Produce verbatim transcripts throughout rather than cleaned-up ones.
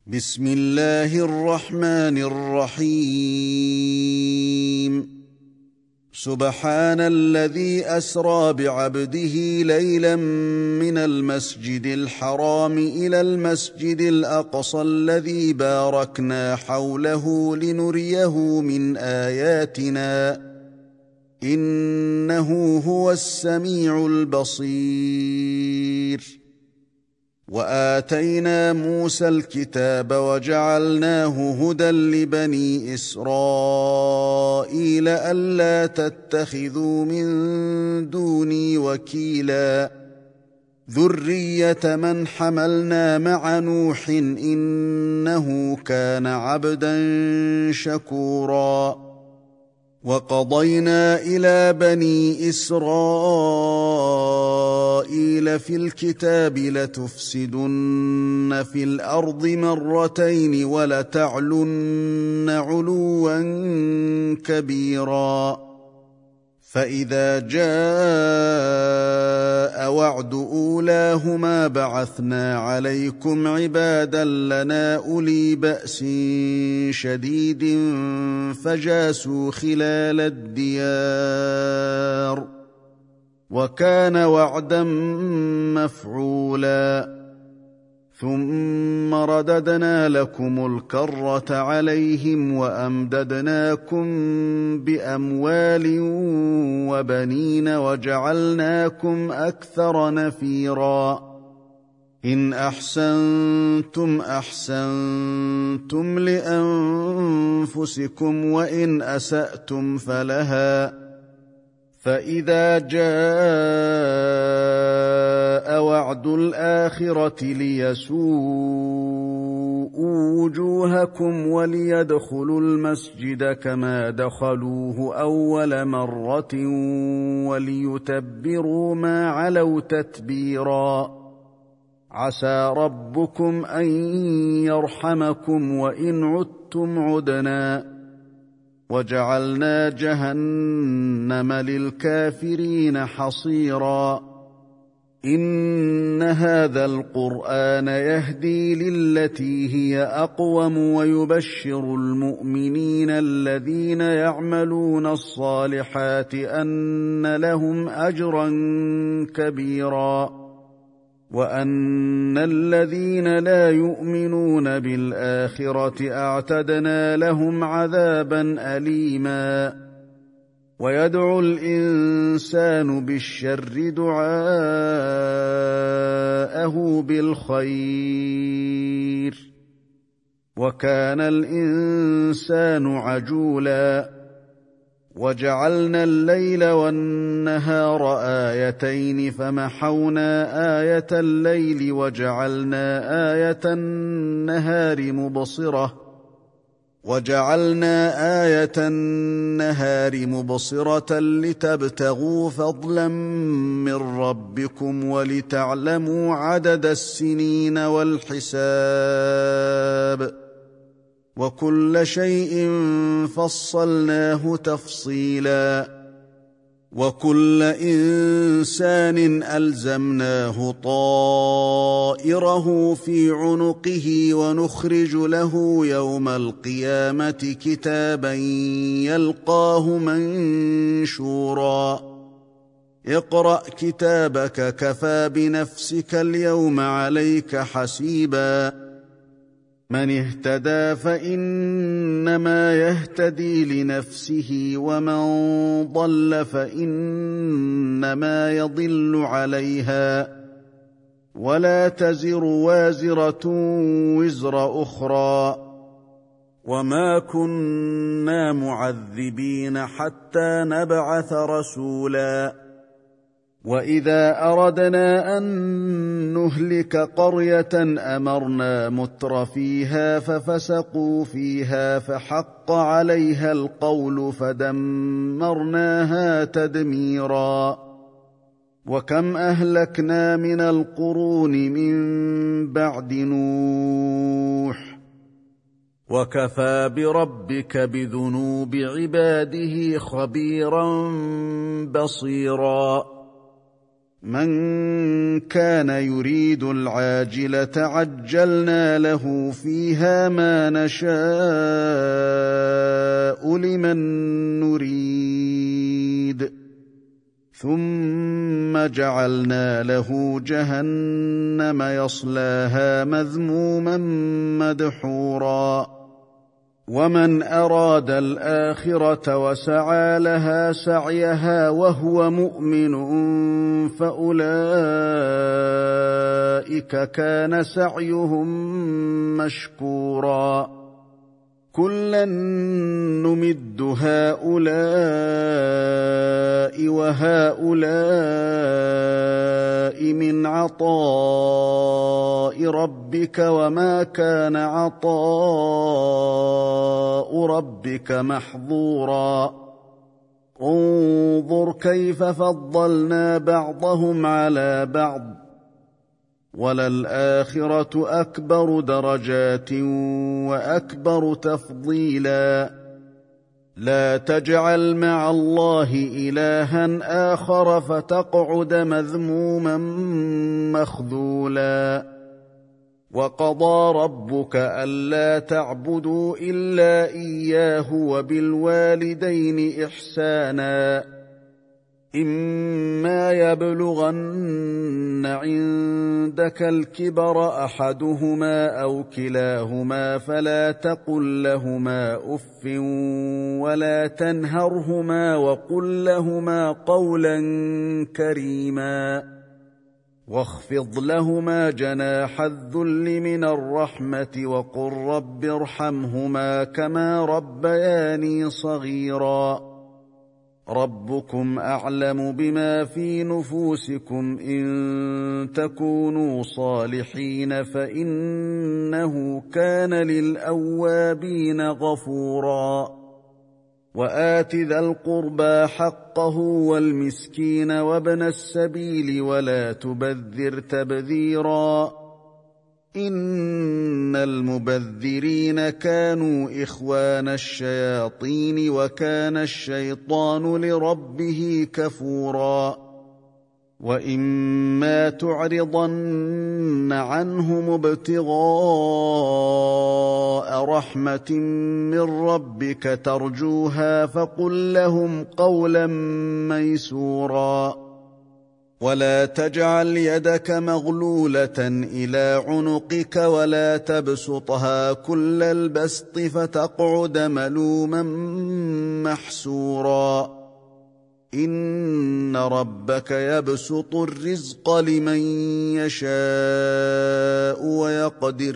بسم الله الرحمن الرحيم. سبحان الذي أسرى بعبده ليلا من المسجد الحرام إلى المسجد الأقصى الذي باركنا حوله لنريه من آياتنا إنه هو السميع البصير. وآتينا موسى الكتاب وجعلناه هدى لبني إسرائيل ألا تتخذوا من دوني وكيلا ذرية من حملنا مع نوح إنه كان عبدا شكورا. وقضينا إلى بني إسرائيل في الكتاب لتفسدن في الأرض مرتين ولتعلن علوا كبيرا. فإذا جاء وعد أولاهما بعثنا عليكم عبادا لنا أولي بأس شديد فجاسوا خلال الديار وكان وعدا مفعولا. ثم رددنا لكم الكرة عليهم وأمددناكم بأموال وبنين وجعلناكم أكثر نفيرا. إن أحسنتم أحسنتم لأنفسكم وإن أسأتم فلها. فإذا جاء وعد الآخرة ليسوءوا وجوهكم وليدخلوا المسجد كما دخلوه أول مرة وليتبروا ما علوا تتبيرا. عسى ربكم أن يرحمكم وإن عدتم عدنا. وجعلنا جهنم للكافرين حصيرا. إن هذا القرآن يهدي للتي هي أقوم ويبشر المؤمنين الذين يعملون الصالحات أن لهم أجرا كبيرا وأن الذين لا يؤمنون بالآخرة أعتدنا لهم عذابا أليما. ويدعو الإنسان بالشر دعاءه بالخير وكان الإنسان عجولا. وجعلنا الليل والنهار آيتين فمحونا آية الليل وجعلنا آية النهار مبصرة وجعلنا آية النهار مبصرة لتبتغوا فضلا من ربكم ولتعلموا عدد السنين والحساب وكل شيء فصلناه تفصيلا. وكل إنسان ألزمناه طائره في عنقه ونخرج له يوم القيامة كتابا يلقاه منشورا. اقرأ كتابك كفى بنفسك اليوم عليك حسيبا. من اهتدى فإنما يهتدي لنفسه ومن ضل فإنما يضل عليها ولا تزر وازرة وزر أخرى. وما كنا معذبين حتى نبعث رسولا. وإذا أردنا أن نهلك قرية أمرنا متر فيها ففسقوا فيها فحق عليها القول فدمرناها تدميرا. وكم أهلكنا من القرون من بعد نوح وكفى بربك بذنوب عباده خبيرا بصيرا. من كان يريد العاجلة عجلنا له فيها ما نشاء لمن نريد ثم جعلنا له جهنم يصلاها مذموما مدحورا ومن أراد الآخرة وسعى لها سعيها وهو مؤمن فأولئك كان سعيهم مشكورا كلا نمد هؤلاء وهؤلاء من عطاء ربك وما كان عطاء ربك محظورا انظر كيف فضلنا بعضهم على بعض وللآخرة أكبر درجات وأكبر تفضيلا لا تجعل مع الله إلها آخر فتقعد مذموما مخذولا وقضى ربك ألا تعبدوا إلا إياه وبالوالدين إحسانا إما يبلغن عندك الكبر أحدهما أو كلاهما فلا تقل لهما أف ولا تنهرهما وقل لهما قولا كريما واخفض لهما جناح الذل من الرحمة وقل رب ارحمهما كما ربياني صغيرا ربكم أعلم بما في نفوسكم إن تكونوا صالحين فإنه كان للأوابين غفورا وآت ذا القربى حقه والمسكين وابن السبيل ولا تبذر تبذيرا إن المبذرين كانوا إخوان الشياطين وكان الشيطان لربه كفورا وإما تعرضن عنهم ابتغاء رحمة من ربك ترجوها فقل لهم قولا ميسورا ولا تجعل يدك مغلولة إلى عنقك ولا تبسطها كل البسط فتقعد ملوما محسورا إن ربك يبسط الرزق لمن يشاء ويقدر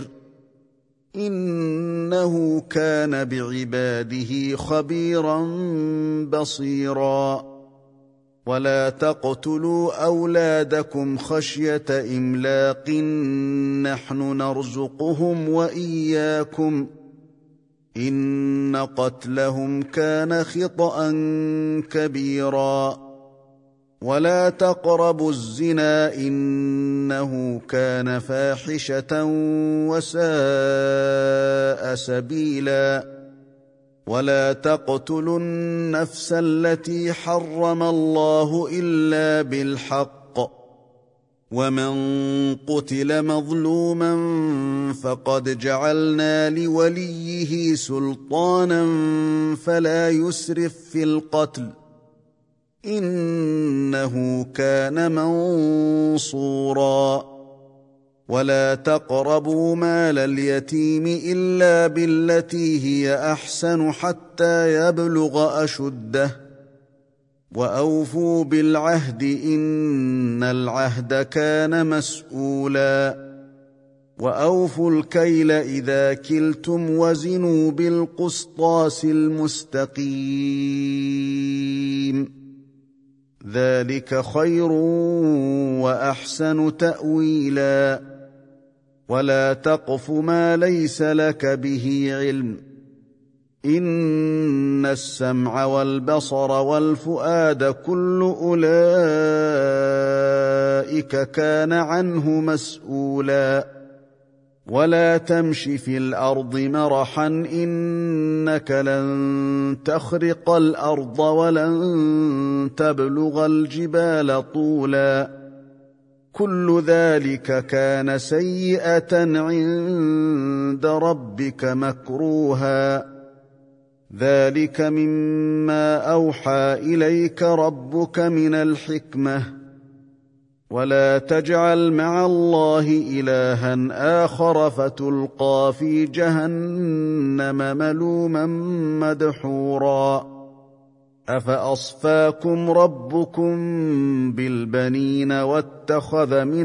إنه كان بعباده خبيرا بصيرا ولا تقتلوا أولادكم خشية إملاق نحن نرزقهم وإياكم إن قتلهم كان خطأ كبيرا ولا تقربوا الزنا إنه كان فاحشة وساء سبيلا ولا تقتلوا النفس التي حرم الله إلا بالحق ومن قتل مظلوما فقد جعلنا لوليه سلطانا فلا يسرف في القتل إنه كان منصورا ولا تقربوا مال اليتيم إلا بالتي هي أحسن حتى يبلغ أشده وأوفوا بالعهد إن العهد كان مسؤولا وأوفوا الكيل إذا كلتم وزنوا بالقسطاس المستقيم ذلك خير وأحسن تأويلا ولا تقف ما ليس لك به علم إن السمع والبصر والفؤاد كل أولئك كان عنه مسؤولا ولا تمش في الأرض مرحا إنك لن تخرق الأرض ولن تبلغ الجبال طولا كل ذلك كان سيئة عند ربك مكروها ذلك مما أوحى إليك ربك من الحكمة ولا تجعل مع الله إلها آخر فتلقى في جهنم ملوما مدحورا أفأصفاكم ربكم بالبنين واتخذ من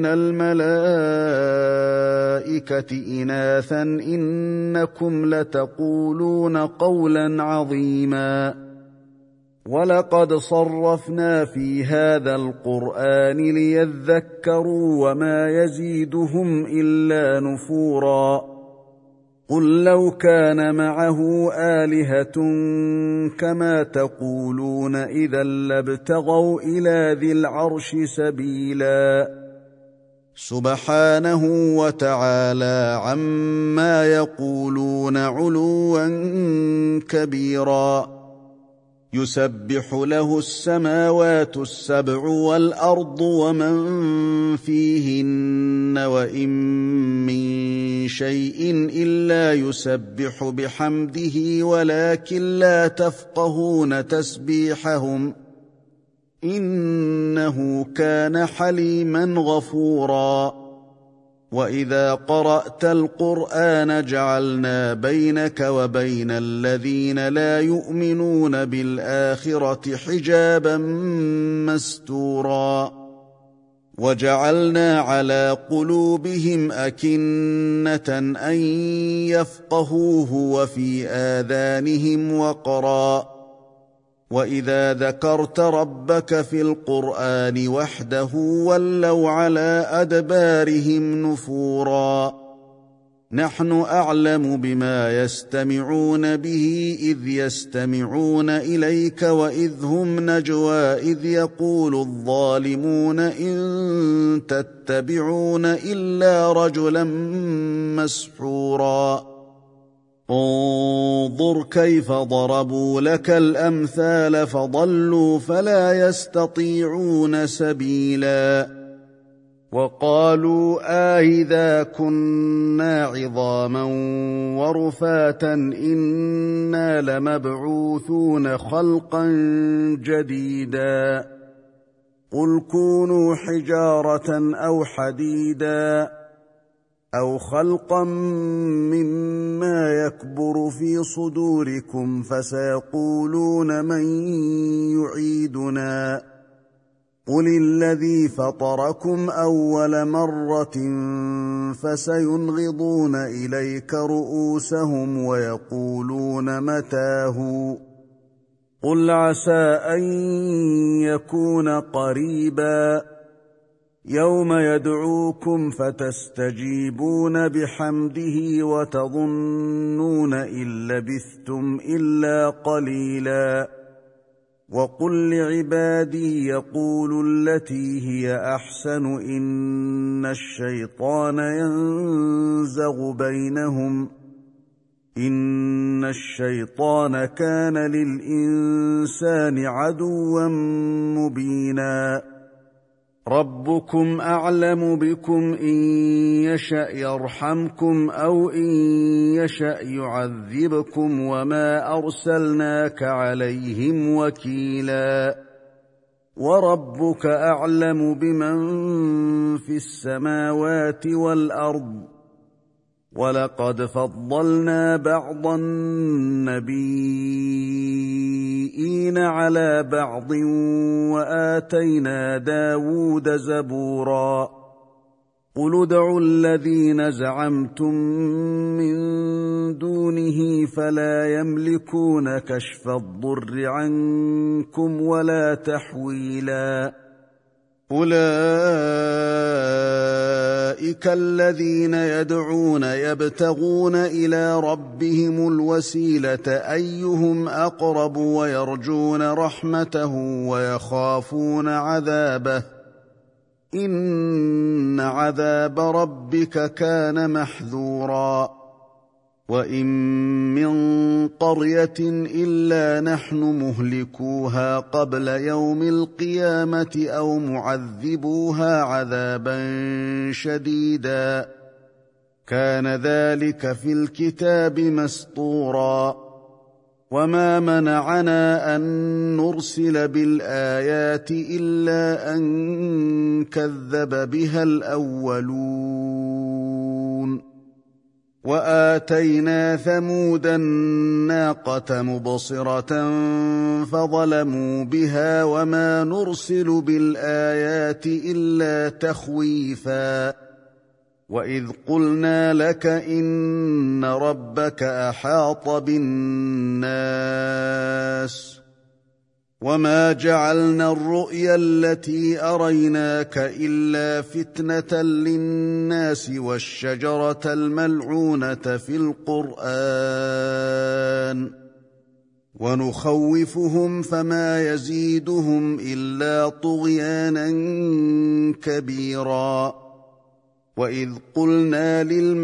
الملائكة إناثا إنكم لتقولون قولا عظيما ولقد صرفنا في هذا القرآن ليذكروا وما يزيدهم إلا نفورا قل لو كان معه آلهة كما تقولون إذا لابتغوا إلى ذي العرش سبيلا سبحانه وتعالى عما يقولون علوا كبيرا يسبح له السماوات السبع والأرض ومن فيهن وإن من شيء إلا يسبح بحمده ولكن لا تفقهون تسبيحهم إنه كان حليما غفورا وإذا قرأت القرآن جعلنا بينك وبين الذين لا يؤمنون بالآخرة حجابا مستورا وجعلنا على قلوبهم أكنة أن يفقهوه وفي آذانهم وقرا وإذا ذكرت ربك في القرآن وحده ولوا على أدبارهم نفورا نحن أعلم بما يستمعون به إذ يستمعون إليك وإذ هم نجوى إذ يقول الظالمون إن تتبعون إلا رجلا مسحورا انظر كيف ضربوا لك الأمثال فضلوا فلا يستطيعون سبيلا وقالوا آئذا كنا عظاما ورفاتا إنا لمبعوثون خلقا جديدا قل كونوا حجارة أو حديدا أو خلقا مما يكبر في صدوركم فسيقولون من يعيدنا قل الذي فطركم أول مرة فسينغضون إليك رؤوسهم ويقولون متاه قل عسى أن يكون قريبا يوم يدعوكم فتستجيبون بحمده وتظنون إن لبثتم إلا قليلا وقل لعبادي يقولوا التي هي أحسن إن الشيطان ينزغ بينهم إن الشيطان كان للإنسان عدوا مبينا ربكم أعلم بكم إن يشأ يرحمكم أو إن يشأ يعذبكم وما أرسلناك عليهم وكيلا وربك أعلم بمن في السماوات والأرض ولقد فضلنا بعض النبيين على بعض وآتينا داود زبورا قل ادعوا الذين زعمتم من دونه فلا يملكون كشف الضر عنكم ولا تحويلا أولئك الذين يدعون يبتغون إلى ربهم الوسيلة أيهم أقرب ويرجون رحمته ويخافون عذابه إن عذاب ربك كان محذورا وإن من قرية إلا نحن مهلكوها قبل يوم القيامة أو معذبوها عذابا شديدا كان ذلك في الكتاب مسطورا وما منعنا أن نرسل بالآيات إلا أن كذب بها الأولون وآتينا ثمود الناقة مبصرة فظلموا بها وما نرسل بالآيات إلا تخويفا وإذ قلنا لك إن ربك أحاط بالناس وما جعلنا الرؤيا التي أريناك إلا فتنة للناس والشجرة الملعونة في القرآن ونخوفهم فما يزيدهم إلا طغيانا كبيرا وإذ قلنا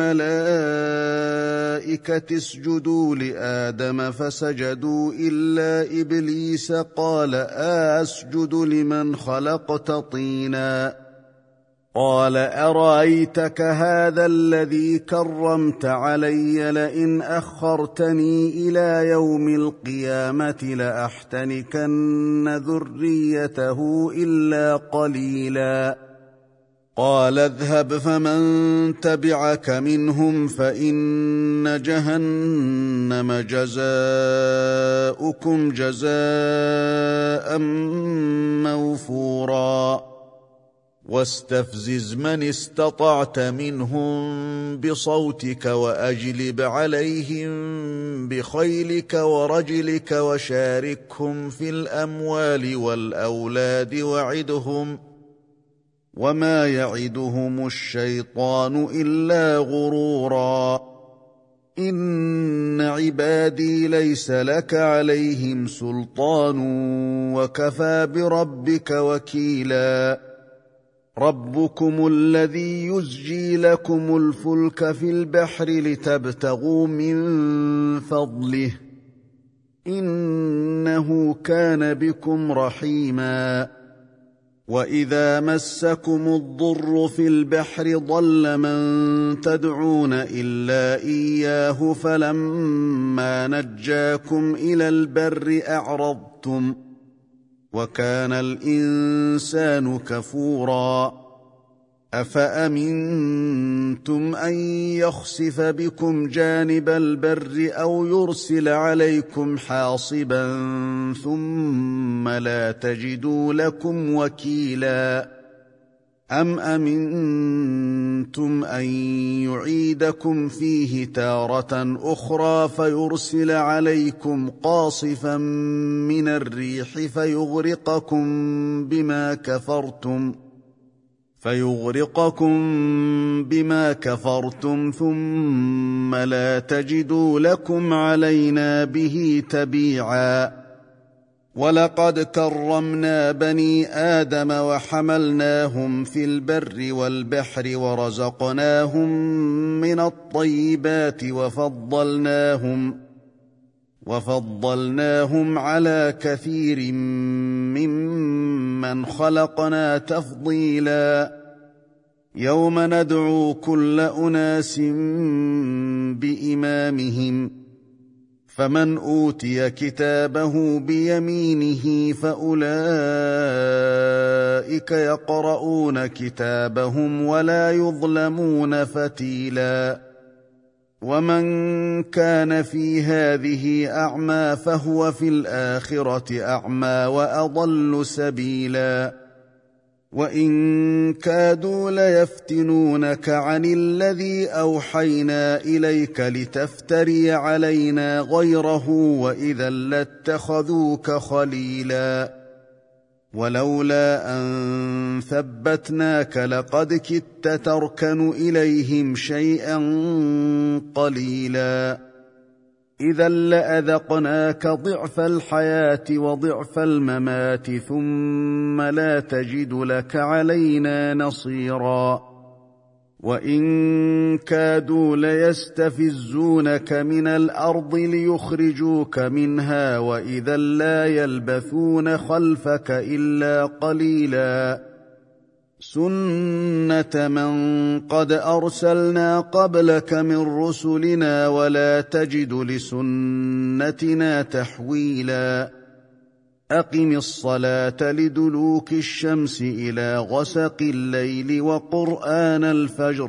للملائكة اسجدوا لآدم فسجدوا إلا إبليس قال أسجد لمن خلقت طينا قال أرأيتك هذا الذي كرمت علي لئن أخرتني إلى يوم القيامة لأحتنكن ذريته إلا قليلا قال اذهب فمن تبعك منهم فإن جهنم جزاؤكم جزاء موفورا واستفزز من استطعت منهم بصوتك وأجلب عليهم بخيلك ورجلك وشاركهم في الأموال والأولاد وعدهم وما يعدهم الشيطان إلا غرورا إن عبادي ليس لك عليهم سلطان وكفى بربك وكيلا ربكم الذي يزجي لكم الفلك في البحر لتبتغوا من فضله إنه كان بكم رحيما وإذا مسكم الضر في البحر ضل من تدعون إلا إياه فلما نجاكم إلى البر أعرضتم وكان الإنسان كفورا أفأمنتم أن يخسف بكم جانب البر أو يرسل عليكم حاصبا ثم لا تجدوا لكم وكيلا أم أمنتم أن يعيدكم فيه تارة أخرى فيرسل عليكم قاصفا من الريح فيغرقكم بما كفرتم فيغرقكم بما كفرتم ثم لا تجدوا لكم علينا به تبيعا ولقد كرمنا بني آدم وحملناهم في البر والبحر ورزقناهم من الطيبات وفضلناهم وفضلناهم على كثير ممن خلقنا تفضيلا يوم ندعو كل أناس بإمامهم فمن أوتي كتابه بيمينه فأولئك يقرؤون كتابهم ولا يظلمون فتيلا ومن كان في هذه أعمى فهو في الآخرة أعمى وأضل سبيلا وإن كادوا ليفتنونك عن الذي أوحينا إليك لتفتري علينا غيره وإذا لاتخذوك خليلا ولولا أن ثبتناك لقد كدت تركن إليهم شيئا قليلا إذا لأذقناك ضعف الحياة وضعف الممات ثم لا تجد لك علينا نصيرا وإن كادوا ليستفزونك من الأرض ليخرجوك منها وإذا لا يلبثون خلفك إلا قليلا سنة من قد أرسلنا قبلك من رسلنا ولا تجد لسنتنا تحويلا أقم الصلاة لدلوك الشمس إلى غسق الليل وقرآن الفجر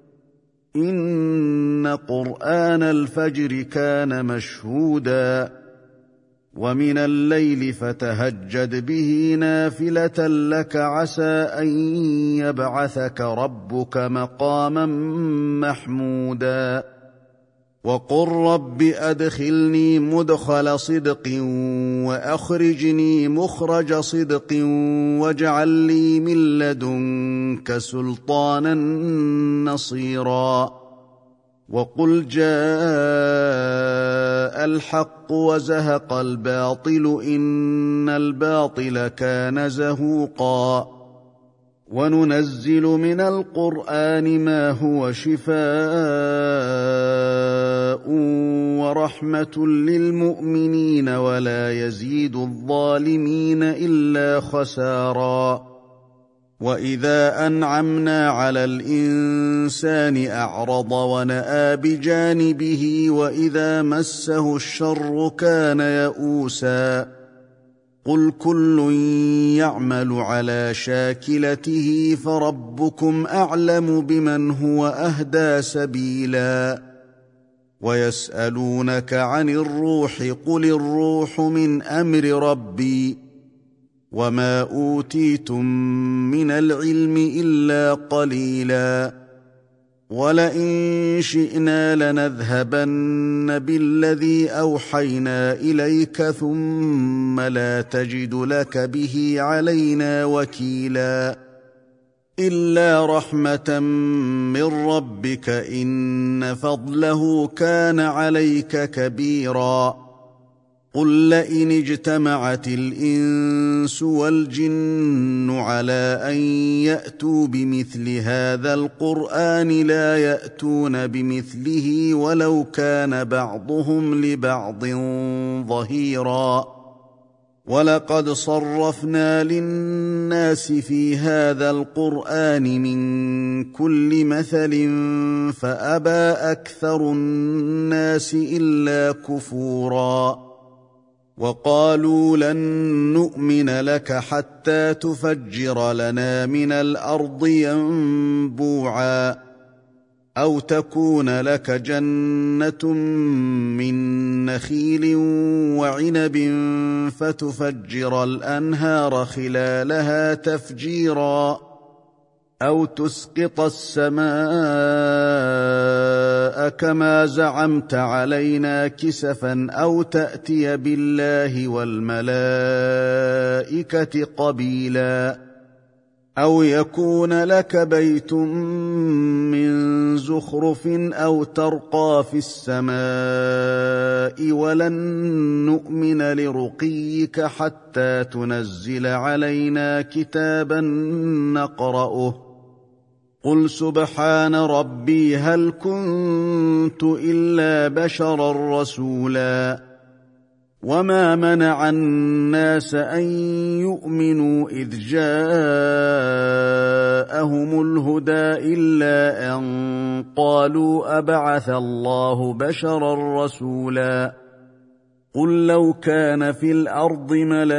إن قرآن الفجر كان مشهودا ومن الليل فتهجد به نافلة لك عسى أن يبعثك ربك مقاما محمودا وقل رب أدخلني مدخل صدق وأخرجني مخرج صدق واجعل لي من لدنك سلطانا نصيرا وقل جاء الحق وزهق الباطل إن الباطل كان زهوقا وننزل من القرآن ما هو شفاء ورحمة للمؤمنين ولا يزيد الظالمين إلا خسارا وإذا أنعمنا على الإنسان أعرض ونأى بجانبه وإذا مسه الشر كان يئوسا قل كل يعمل على شاكلته فربكم أعلم بمن هو أهدى سبيلا ويسألونك عن الروح قل الروح من أمر ربي وما أوتيتم من العلم إلا قليلا ولئن شئنا لنذهبن بالذي أوحينا إليك ثم لا تجد لك به علينا وكيلا إلا رحمة من ربك إن فضله كان عليك كبيرا قل لئن اجتمعت الإنس والجن على أن يأتوا بمثل هذا القرآن لا يأتون بمثله ولو كان بعضهم لبعض ظهيرا ولقد صرفنا للناس في هذا القرآن من كل مثل فأبى أكثر الناس إلا كفورا وقالوا لن نؤمن لك حتى تفجر لنا من الأرض ينبوعا أو تكون لك جنة من نخيل وعنب فتفجر الأنهار خلالها تفجيرا أو تسقط السماء كما زعمت علينا كسفا أو تأتي بالله والملائكة قبيلا أو يكون لك بيت من زخرف أو ترقى في السماء ولن نؤمن لرقيك حتى تنزل علينا كتابا نقرأه قل سبحان ربي هل كنت إلا بشرا رسولا وما منع الناس أن يؤمنوا إذ جاءهم الهدى إلا أن قالوا أبعث الله بشرا رسولا قل لو كان في الأرض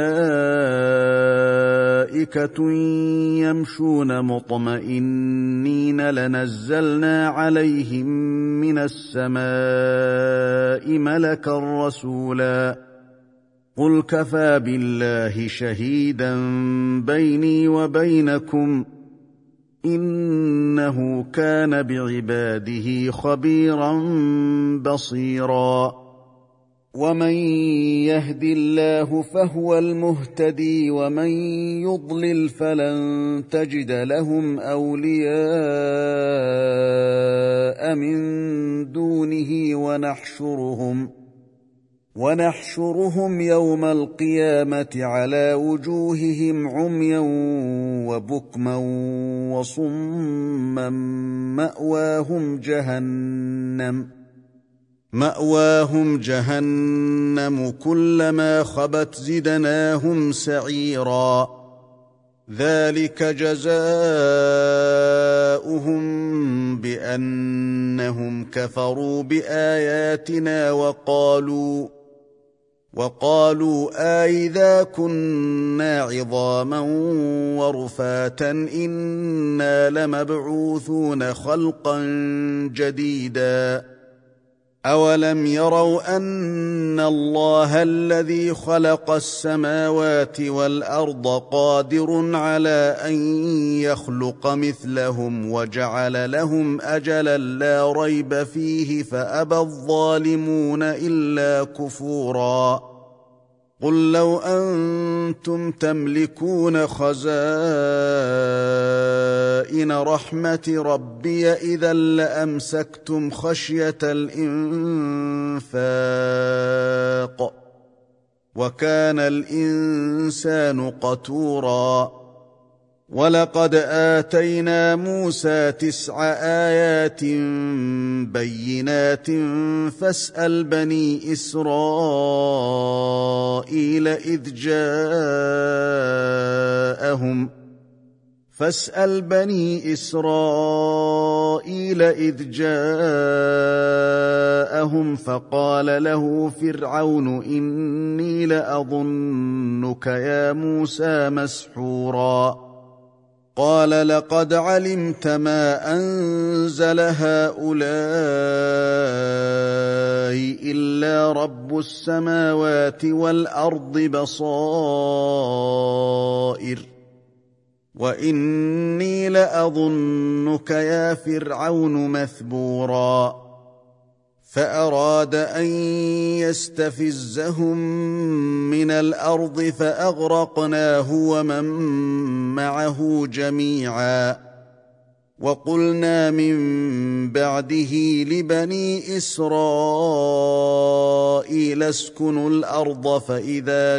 ملائكة يمشون مطمئنين لنزلنا عليهم من السماء ملكا رسولا قل كفى بالله شهيدا بيني وبينكم إنه كان بعباده خبيرا بصيرا ومن يهد الله فهو المهتدي ومن يضلل فلن تجد لهم أولياء من دونه ونحشرهم ونحشرهم يوم القيامة على وجوههم عميا وبكما وصما مأواهم جهنم مأواهم جهنم كلما خبت زدناهم سعيرا ذلك جزاؤهم بأنهم كفروا بآياتنا وقالوا وقالوا أإذا كنا عظاما ورفاتا إنا لمبعوثون خلقا جديدا أولم يروا أن الله الذي خلق السماوات والأرض قادر على أن يخلق مثلهم وجعل لهم أجلا لا ريب فيه فأبى الظالمون إلا كفورا قل لو أنتم تملكون خزائن رحمة ربي إذا لأمسكتم خشية الإنفاق وكان الإنسان قتورا ولقد آتينا موسى تسع آيات بينات فاسأل بني إسرائيل إذ جاءهم فاسأل بني إسرائيل إذ جاءهم فقال له فرعون إني لأظنك يا موسى مسحورا قال لقد علمت ما أنزل هؤلاء إلا رب السماوات والأرض بصائر وإني لأظنك يا فرعون مثبورا فأراد أن يستفزهم من الأرض فأغرقناه ومن معه جميعا وقلنا من بعده لبني إسرائيل اسكنوا الأرض فإذا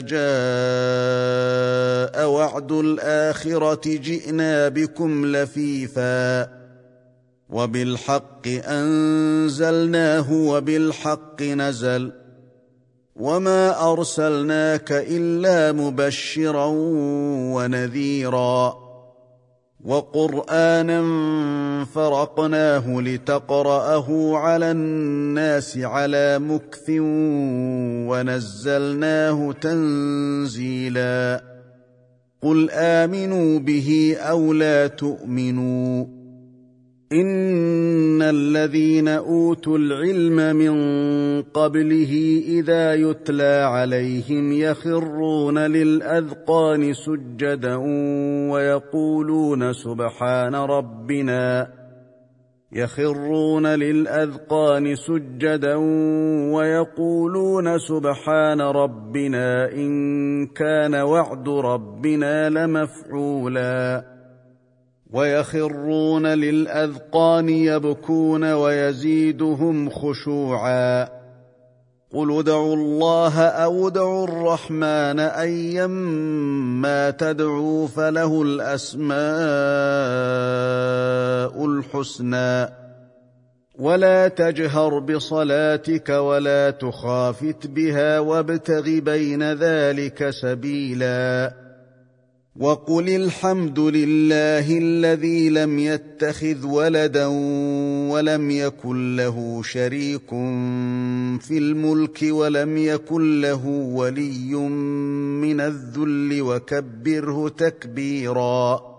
جاء وعد الآخرة جئنا بكم لفيفا وبالحق أنزلناه وبالحق نزل وما أرسلناك إلا مبشرا ونذيرا وقرآنا فرقناه لتقرأه على الناس على مكث ونزلناه تنزيلا قل آمنوا به أو لا تؤمنوا إن الذين أوتوا العلم من قبله إذا يتلى عليهم يخرون للأذقان سجدا ويقولون سبحان ربنا يخرون للأذقان سجدا ويقولون سبحان ربنا إن كان وعد ربنا لمفعولا ويخرون للأذقان يبكون ويزيدهم خشوعا قل ادعوا الله أو ادعوا الرحمن أيما تدعوا فله الأسماء الحسنى ولا تجهر بصلاتك ولا تخافت بها وابتغ بين ذلك سبيلا وقل الحمد لله الذي لم يتخذ ولدا ولم يكن له شريك في الملك ولم يكن له ولي من الذل وكبره تكبيرا